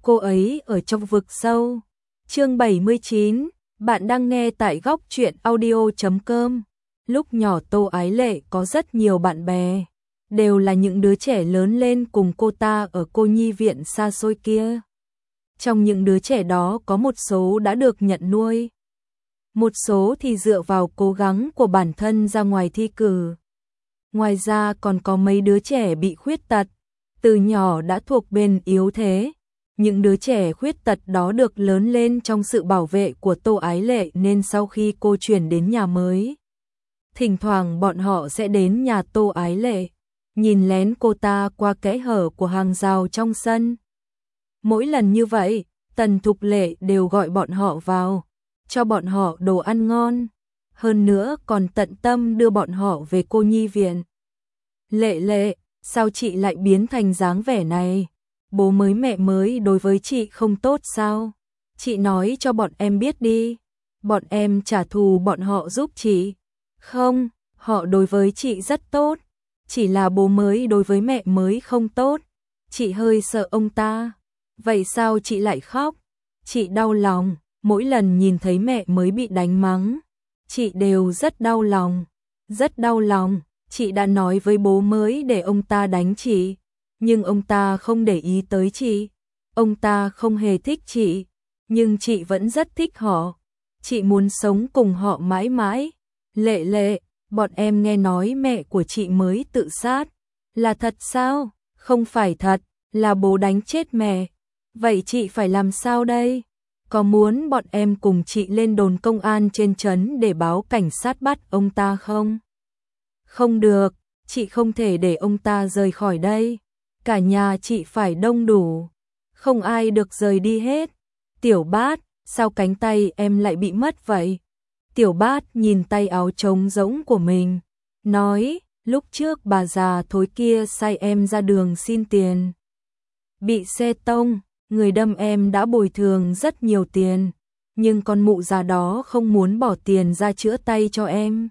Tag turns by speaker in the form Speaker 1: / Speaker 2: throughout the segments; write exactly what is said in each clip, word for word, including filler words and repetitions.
Speaker 1: cô ấy ở trong vực sâu. Chương bảy mươi chín, bạn đang nghe tại góc truyện audio chấm com. Lúc nhỏ Tô Ái Lệ có rất nhiều bạn bè, đều là những đứa trẻ lớn lên cùng cô ta ở cô nhi viện xa xôi kia. Trong những đứa trẻ đó có một số đã được nhận nuôi, một số thì dựa vào cố gắng của bản thân ra ngoài thi cử. Ngoài ra còn có mấy đứa trẻ bị khuyết tật, từ nhỏ đã thuộc bên yếu thế. Những đứa trẻ khuyết tật đó được lớn lên trong sự bảo vệ của Tô Ái Lệ nên sau khi cô chuyển đến nhà mới, thỉnh thoảng bọn họ sẽ đến nhà Tô Ái Lệ, nhìn lén cô ta qua kẽ hở của hàng rào trong sân. Mỗi lần như vậy, Tần Thục Lệ đều gọi bọn họ vào, cho bọn họ đồ ăn ngon, hơn nữa còn tận tâm đưa bọn họ về cô nhi viện. Lệ Lệ, sao chị lại biến thành dáng vẻ này? Bố mới mẹ mới đối với chị không tốt sao? Chị nói cho bọn em biết đi, bọn em trả thù bọn họ giúp chị. Không, họ đối với chị rất tốt, chỉ là bố mới đối với mẹ mới không tốt. Chị hơi sợ ông ta. Vậy sao chị lại khóc? Chị đau lòng, mỗi lần nhìn thấy mẹ mới bị đánh mắng, chị đều rất đau lòng, rất đau lòng. Chị đã nói với bố mới để ông ta đánh chị, nhưng ông ta không để ý tới chị. Ông ta không hề thích chị, nhưng chị vẫn rất thích họ. Chị muốn sống cùng họ mãi mãi. Lệ Lệ, bọn em nghe nói mẹ của chị mới tự sát. Là thật sao? Không phải thật, là bố đánh chết mẹ. Vậy chị phải làm sao đây? Có muốn bọn em cùng chị lên đồn công an trên trấn để báo cảnh sát bắt ông ta không? Không được, chị không thể để ông ta rời khỏi đây. Cả nhà chị phải đông đủ, không ai được rời đi hết. Tiểu Bát, sao cánh tay em lại bị mất vậy? Tiểu Bát nhìn tay áo trống rỗng của mình, nói, lúc trước bà già thối kia sai em ra đường xin tiền. Bị xe tông, người đâm em đã bồi thường rất nhiều tiền, nhưng con mụ già đó không muốn bỏ tiền ra chữa tay cho em.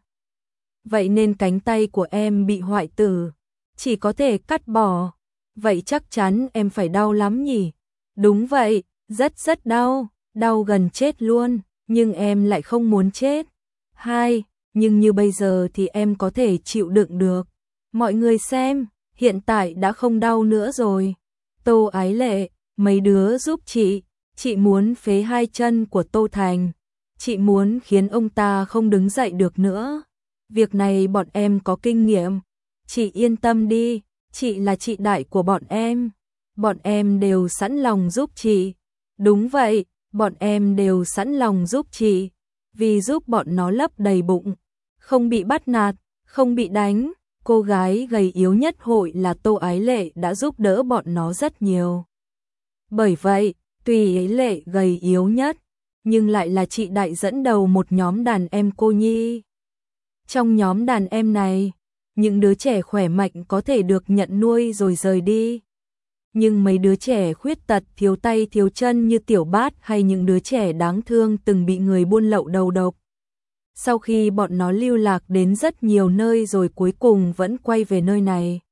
Speaker 1: Vậy nên cánh tay của em bị hoại tử, chỉ có thể cắt bỏ. Vậy chắc chắn em phải đau lắm nhỉ? Đúng vậy, rất rất đau, đau gần chết luôn, nhưng em lại không muốn chết. Hai, nhưng như bây giờ thì em có thể chịu đựng được. Mọi người xem, hiện tại đã không đau nữa rồi. Tô Ái Lệ, mấy đứa giúp chị, chị muốn phế hai chân của Tô Thành, chị muốn khiến ông ta không đứng dậy được nữa. Việc này bọn em có kinh nghiệm, chị yên tâm đi, chị là chị đại của bọn em, bọn em đều sẵn lòng giúp chị. Đúng vậy, bọn em đều sẵn lòng giúp chị, vì giúp bọn nó lấp đầy bụng, không bị bắt nạt, không bị đánh. Cô gái gầy yếu nhất hội là Tô Ái Lệ đã giúp đỡ bọn nó rất nhiều. Bởi vậy, tuy Ái Lệ gầy yếu nhất, nhưng lại là chị đại dẫn đầu một nhóm đàn em cô nhi. Trong nhóm đàn em này, những đứa trẻ khỏe mạnh có thể được nhận nuôi rồi rời đi. Nhưng mấy đứa trẻ khuyết tật thiếu tay thiếu chân như Tiểu Bát hay những đứa trẻ đáng thương từng bị người buôn lậu đầu độc, sau khi bọn nó lưu lạc đến rất nhiều nơi rồi cuối cùng vẫn quay về nơi này,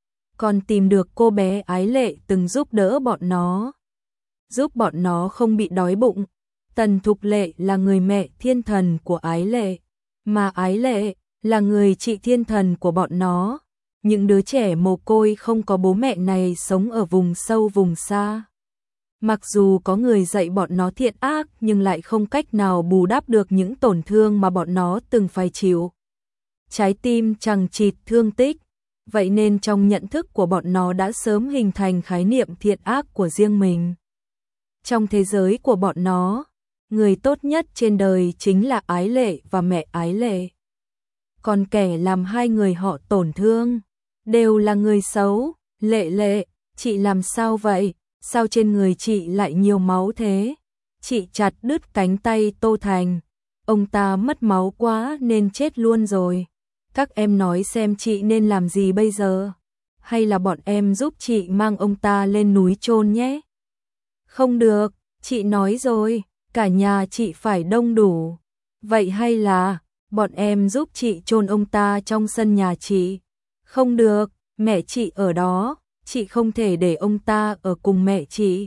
Speaker 1: còn tìm được cô bé Ái Lệ từng giúp đỡ bọn nó, giúp bọn nó không bị đói bụng. Tần Thục Lệ là người mẹ thiên thần của Ái Lệ, mà Ái Lệ là người chị thiên thần của bọn nó. Những đứa trẻ mồ côi không có bố mẹ này sống ở vùng sâu vùng xa. Mặc dù có người dạy bọn nó thiện ác nhưng lại không cách nào bù đắp được những tổn thương mà bọn nó từng phải chịu. Trái tim chằng chịt thương tích, vậy nên trong nhận thức của bọn nó đã sớm hình thành khái niệm thiện ác của riêng mình. Trong thế giới của bọn nó, người tốt nhất trên đời chính là Ái Lệ và mẹ Ái Lệ. Còn kẻ làm hai người họ tổn thương đều là người xấu. Lệ Lệ, chị làm sao vậy? Sao trên người chị lại nhiều máu thế? Chị chặt đứt cánh tay Tô Thành, ông ta mất máu quá nên chết luôn rồi. Các em nói xem chị nên làm gì bây giờ? Hay là bọn em giúp chị mang ông ta lên núi chôn nhé? Không được, chị nói rồi, cả nhà chị phải đông đủ. Vậy hay là bọn em giúp chị chôn ông ta trong sân nhà chị? Không được, mẹ chị ở đó, chị không thể để ông ta ở cùng mẹ chị.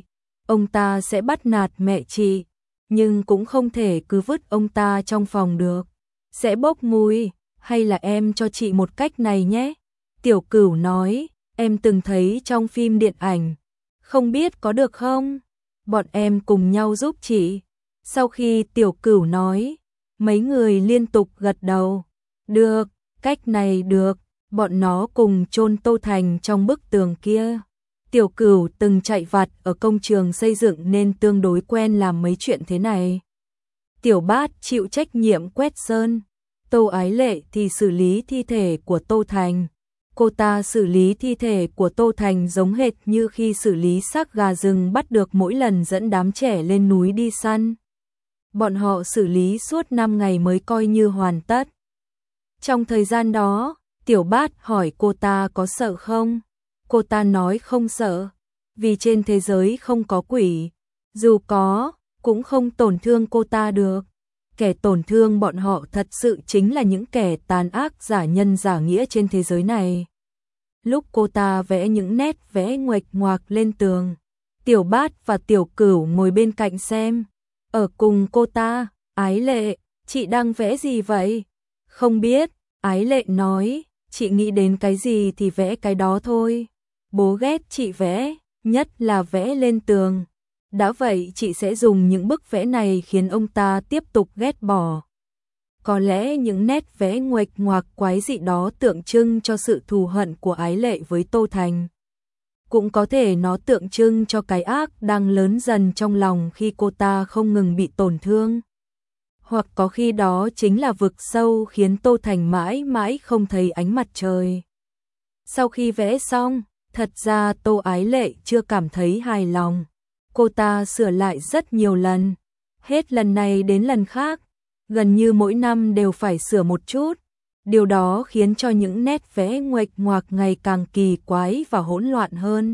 Speaker 1: ông ta sẽ bắt nạt mẹ chị, nhưng cũng không thể cứ vứt ông ta trong phòng được, sẽ bốc mùi, hay là em cho chị một cách này nhé. Tiểu Cửu nói, em từng thấy trong phim điện ảnh, không biết có được không? Bọn em cùng nhau giúp chị. Sau khi Tiểu Cửu nói, mấy người liên tục gật đầu. Được, cách này được, bọn nó cùng chôn Tô Thành trong bức tường kia. Tiểu Cửu từng chạy vặt ở công trường xây dựng nên tương đối quen làm mấy chuyện thế này. Tiểu Bát chịu trách nhiệm quét sơn, Tô Ái Lệ thì xử lý thi thể của Tô Thành. Cô ta xử lý thi thể của Tô Thành giống hệt như khi xử lý xác gà rừng bắt được mỗi lần dẫn đám trẻ lên núi đi săn. Bọn họ xử lý suốt năm ngày mới coi như hoàn tất. Trong thời gian đó, Tiểu Bát hỏi cô ta có sợ không? Cô ta nói không sợ, vì trên thế giới không có quỷ, dù có, cũng không tổn thương cô ta được. Kẻ tổn thương bọn họ thật sự chính là những kẻ tàn ác giả nhân giả nghĩa trên thế giới này. Lúc cô ta vẽ những nét vẽ nguệch ngoạc lên tường, Tiểu Bát và Tiểu Cửu ngồi bên cạnh xem. Ở cùng cô ta, Ái Lệ, chị đang vẽ gì vậy? Không biết, Ái Lệ nói, chị nghĩ đến cái gì thì vẽ cái đó thôi. Bố ghét chị vẽ, nhất là vẽ lên tường. Đã vậy chị sẽ dùng những bức vẽ này khiến ông ta tiếp tục ghét bỏ. Có lẽ những nét vẽ nguệch ngoạc quái dị đó tượng trưng cho sự thù hận của Ái Lệ với Tô Thành. Cũng có thể nó tượng trưng cho cái ác đang lớn dần trong lòng khi cô ta không ngừng bị tổn thương. Hoặc có khi đó chính là vực sâu khiến Tô Thành mãi mãi không thấy ánh mặt trời. Sau khi vẽ xong, thật ra Tô Ái Lệ chưa cảm thấy hài lòng. Cô ta sửa lại rất nhiều lần, hết lần này đến lần khác, gần như mỗi năm đều phải sửa một chút. Điều đó khiến cho những nét vẽ nguệch ngoạc ngày càng kỳ quái và hỗn loạn hơn.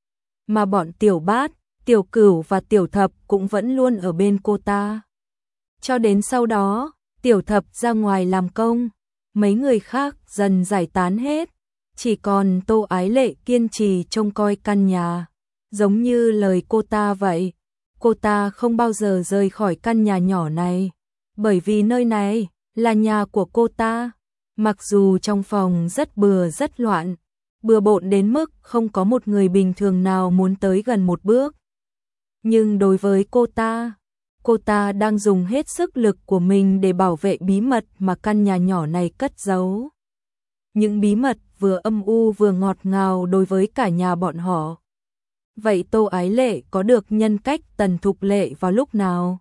Speaker 1: Mà bọn Tiểu Bát, Tiểu Cửu và Tiểu Thập cũng vẫn luôn ở bên cô ta. Cho đến sau đó, Tiểu Thập ra ngoài làm công, mấy người khác dần giải tán hết, chỉ còn Tô Ái Lệ kiên trì trông coi căn nhà. Giống như lời cô ta vậy, cô ta không bao giờ rời khỏi căn nhà nhỏ này, bởi vì nơi này là nhà của cô ta. Mặc dù trong phòng rất bừa rất loạn, bừa bộn đến mức không có một người bình thường nào muốn tới gần một bước. Nhưng đối với cô ta, cô ta đang dùng hết sức lực của mình để bảo vệ bí mật mà căn nhà nhỏ này cất giấu. Những bí mật vừa âm u vừa ngọt ngào đối với cả nhà bọn họ. Vậy Tô Ái Lệ có được nhân cách Tần Thục Lệ vào lúc nào?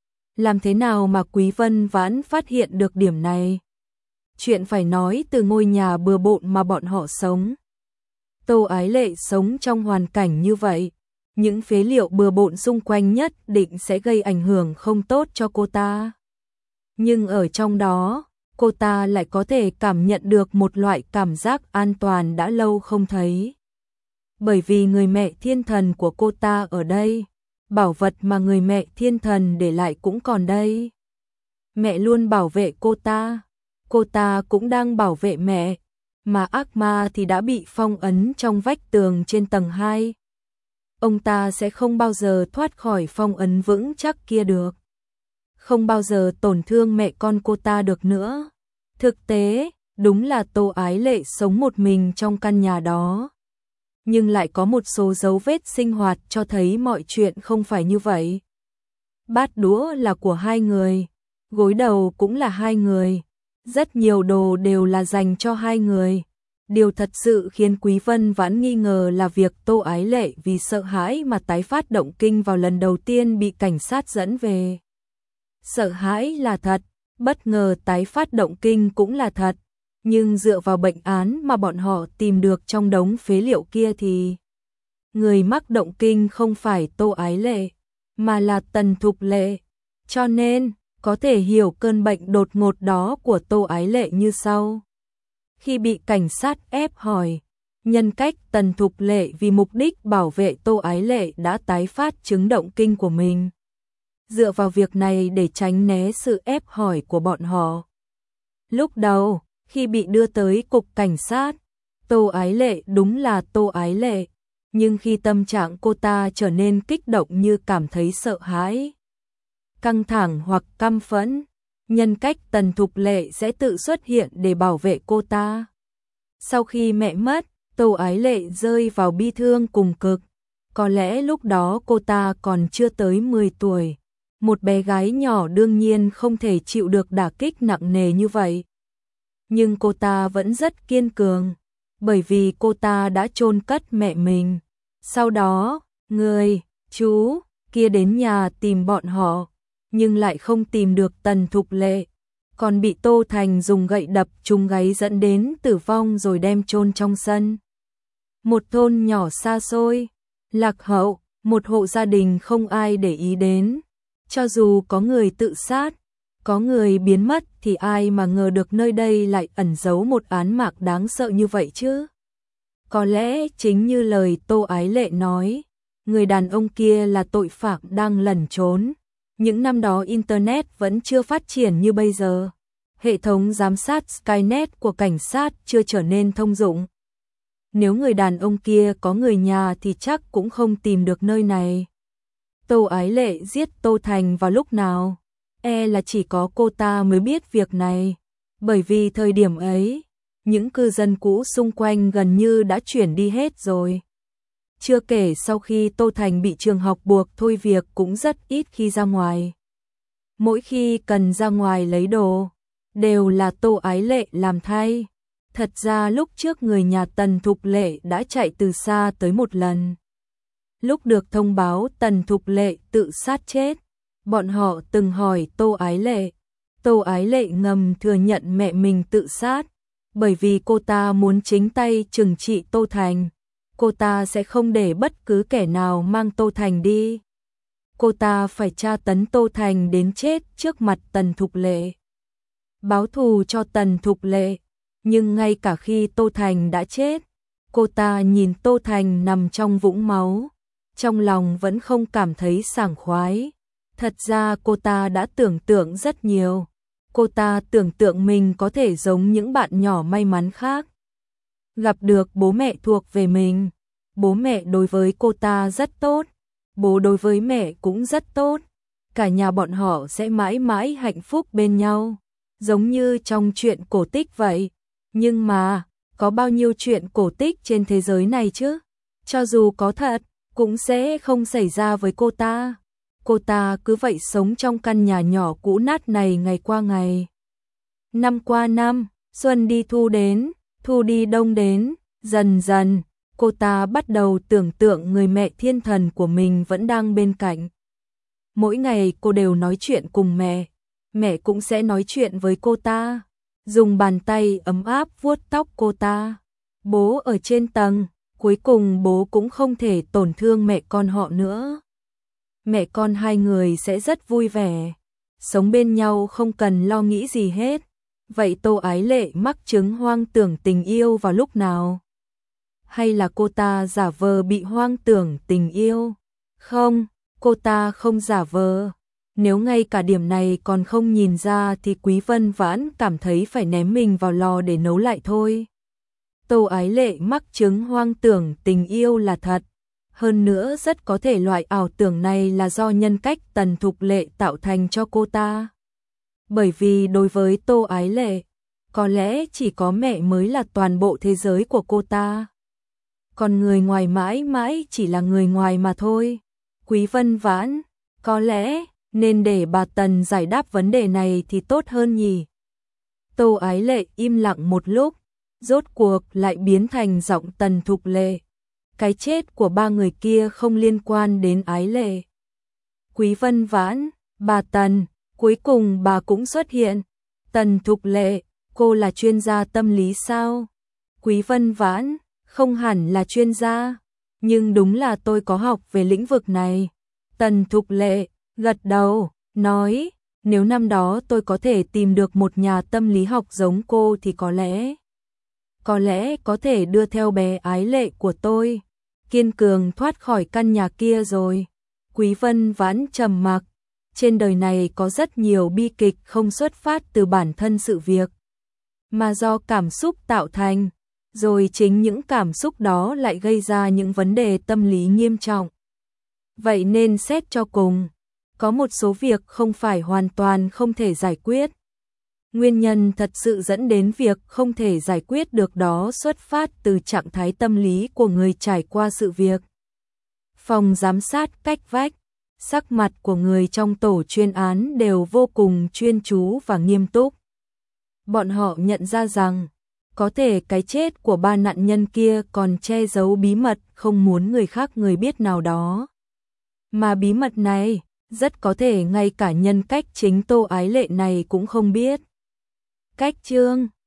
Speaker 1: Làm thế nào mà Quý Vân Vãn phát hiện được điểm này? Chuyện phải nói từ ngôi nhà bừa bộn mà bọn họ sống. Tô Ái Lệ sống trong hoàn cảnh như vậy, những phế liệu bừa bộn xung quanh nhất định sẽ gây ảnh hưởng không tốt cho cô ta. Nhưng ở trong đó, cô ta lại có thể cảm nhận được một loại cảm giác an toàn đã lâu không thấy. Bởi vì người mẹ thiên thần của cô ta ở đây, bảo vật mà người mẹ thiên thần để lại cũng còn đây. Mẹ luôn bảo vệ cô ta, cô ta cũng đang bảo vệ mẹ, mà ác ma thì đã bị phong ấn trong vách tường trên tầng hai. Ông ta sẽ không bao giờ thoát khỏi phong ấn vững chắc kia được. Không bao giờ tổn thương mẹ con cô ta được nữa. Thực tế, đúng là Tô Ái Lệ sống một mình trong căn nhà đó. Nhưng lại có một số dấu vết sinh hoạt cho thấy mọi chuyện không phải như vậy. Bát đũa là của hai người, gối đầu cũng là hai người, rất nhiều đồ đều là dành cho hai người. Điều thật sự khiến Quý Vân Vãn nghi ngờ là việc Tô Ái Lệ vì sợ hãi mà tái phát động kinh vào lần đầu tiên bị cảnh sát dẫn về. Sợ hãi là thật, bất ngờ tái phát động kinh cũng là thật. Nhưng dựa vào bệnh án mà bọn họ tìm được trong đống phế liệu kia thì người mắc động kinh không phải Tô Ái Lệ, mà là Tần Thục Lệ. Cho nên, có thể hiểu cơn bệnh đột ngột đó của Tô Ái Lệ như sau. Khi bị cảnh sát ép hỏi, nhân cách Tần Thục Lệ vì mục đích bảo vệ Tô Ái Lệ đã tái phát chứng động kinh của mình. Dựa vào việc này để tránh né sự ép hỏi của bọn họ. Lúc đầu, khi bị đưa tới cục cảnh sát, Tô Ái Lệ đúng là Tô Ái Lệ, Nhưng khi tâm trạng cô ta trở nên kích động như cảm thấy sợ hãi, căng thẳng hoặc căm phẫn, nhân cách Tần Thục Lệ sẽ tự xuất hiện để bảo vệ cô ta. Sau khi mẹ mất, Tô Ái Lệ rơi vào bi thương cùng cực. Có lẽ lúc đó cô ta còn chưa tới mười tuổi. Một bé gái nhỏ đương nhiên không thể chịu được đả kích nặng nề như vậy. Nhưng cô ta vẫn rất kiên cường, bởi vì cô ta đã chôn cất mẹ mình. Sau đó, người, chú, kia đến nhà tìm bọn họ, nhưng lại không tìm được Tần Thục Lệ, còn bị Tô Thành dùng gậy đập trúng gáy dẫn đến tử vong rồi đem chôn trong sân. Một thôn nhỏ xa xôi, lạc hậu, một hộ gia đình không ai để ý đến. Cho dù có người tự sát, có người biến mất thì ai mà ngờ được nơi đây lại ẩn giấu một án mạng đáng sợ như vậy chứ. Có lẽ chính như lời Tô Ái Lệ nói, người đàn ông kia là tội phạm đang lẩn trốn. Những năm đó Internet vẫn chưa phát triển như bây giờ. Hệ thống giám sát Skynet của cảnh sát chưa trở nên thông dụng. Nếu người đàn ông kia có người nhà thì chắc cũng không tìm được nơi này. Tô Ái Lệ giết Tô Thành vào lúc nào? E là chỉ có cô ta mới biết việc này. Bởi vì thời điểm ấy, những cư dân cũ xung quanh gần như đã chuyển đi hết rồi. Chưa kể sau khi Tô Thành bị trường học buộc thôi việc cũng rất ít khi ra ngoài. Mỗi khi cần ra ngoài lấy đồ, đều là Tô Ái Lệ làm thay. Thật ra lúc trước người nhà Tần Thục Lệ đã chạy từ xa tới một lần. Lúc được thông báo Tần Thục Lệ tự sát chết, bọn họ từng hỏi Tô Ái Lệ. Tô Ái Lệ ngầm thừa nhận mẹ mình tự sát, bởi vì cô ta muốn chính tay trừng trị Tô Thành. Cô ta sẽ không để bất cứ kẻ nào mang Tô Thành đi. Cô ta phải tra tấn Tô Thành đến chết trước mặt Tần Thục Lệ. Báo thù cho Tần Thục Lệ. Nhưng ngay cả khi Tô Thành đã chết, cô ta nhìn Tô Thành nằm trong vũng máu, trong lòng vẫn không cảm thấy sảng khoái. Thật ra cô ta đã tưởng tượng rất nhiều. Cô ta tưởng tượng mình có thể giống những bạn nhỏ may mắn khác, gặp được bố mẹ thuộc về mình. Bố mẹ đối với cô ta rất tốt, bố đối với mẹ cũng rất tốt. Cả nhà bọn họ sẽ mãi mãi hạnh phúc bên nhau, giống như trong truyện cổ tích vậy. Nhưng mà, có bao nhiêu chuyện cổ tích trên thế giới này chứ? Cho dù có thật, cũng sẽ không xảy ra với cô ta. Cô ta cứ vậy sống trong căn nhà nhỏ cũ nát này ngày qua ngày. Năm qua năm, xuân đi thu đến, thu đi đông đến, dần dần, cô ta bắt đầu tưởng tượng người mẹ thiên thần của mình vẫn đang bên cạnh. Mỗi ngày cô đều nói chuyện cùng mẹ, mẹ cũng sẽ nói chuyện với cô ta, dùng bàn tay ấm áp vuốt tóc cô ta. Bố ở trên tầng, cuối cùng bố cũng không thể tổn thương mẹ con họ nữa. Mẹ con hai người sẽ rất vui vẻ, sống bên nhau không cần lo nghĩ gì hết. Vậy Tô Ái Lệ mắc chứng hoang tưởng tình yêu vào lúc nào? Hay là cô ta giả vờ bị hoang tưởng tình yêu? Không, cô ta không giả vờ. Nếu ngay cả điểm này còn không nhìn ra thì Quý Vân Vãn cảm thấy phải ném mình vào lò để nấu lại thôi. Tô Ái Lệ mắc chứng hoang tưởng tình yêu là thật. Hơn nữa rất có thể loại ảo tưởng này là do nhân cách Tần Thục Lệ tạo thành cho cô ta. Bởi vì đối với Tô Ái Lệ, có lẽ chỉ có mẹ mới là toàn bộ thế giới của cô ta. Còn người ngoài mãi mãi chỉ là người ngoài mà thôi. Quý Vân Vãn, có lẽ nên để bà Tần giải đáp vấn đề này thì tốt hơn nhỉ. Tô Ái Lệ im lặng một lúc, rốt cuộc lại biến thành giọng Tần Thục Lệ. Cái chết của ba người kia không liên quan đến Ái Lệ. Quý Vân Vãn, bà Tần, cuối cùng bà cũng xuất hiện. Tần Thục Lệ, cô là chuyên gia tâm lý sao? Quý Vân Vãn, không hẳn là chuyên gia, nhưng đúng là tôi có học về lĩnh vực này. Tần Thục Lệ gật đầu, nói, nếu năm đó tôi có thể tìm được một nhà tâm lý học giống cô thì có lẽ, có lẽ có thể đưa theo bé Ái Lệ của tôi, kiên cường thoát khỏi căn nhà kia rồi. Quý Vân Vãn trầm mặc. Trên đời này có rất nhiều bi kịch không xuất phát từ bản thân sự việc, mà do cảm xúc tạo thành. rồi chính những cảm xúc đó lại gây ra những vấn đề tâm lý nghiêm trọng. Vậy nên xét cho cùng, có một số việc không phải hoàn toàn không thể giải quyết. Nguyên nhân thật sự dẫn đến việc không thể giải quyết được đó xuất phát từ trạng thái tâm lý của người trải qua sự việc. Phòng giám sát cách vách, sắc mặt của người trong tổ chuyên án đều vô cùng chuyên chú và nghiêm túc. Bọn họ nhận ra rằng, có thể cái chết của ba nạn nhân kia còn che giấu bí mật không muốn người khác người biết nào đó. Mà bí mật này, rất có thể ngay cả nhân cách chính Tô Ái Lệ này cũng không biết. Cách chương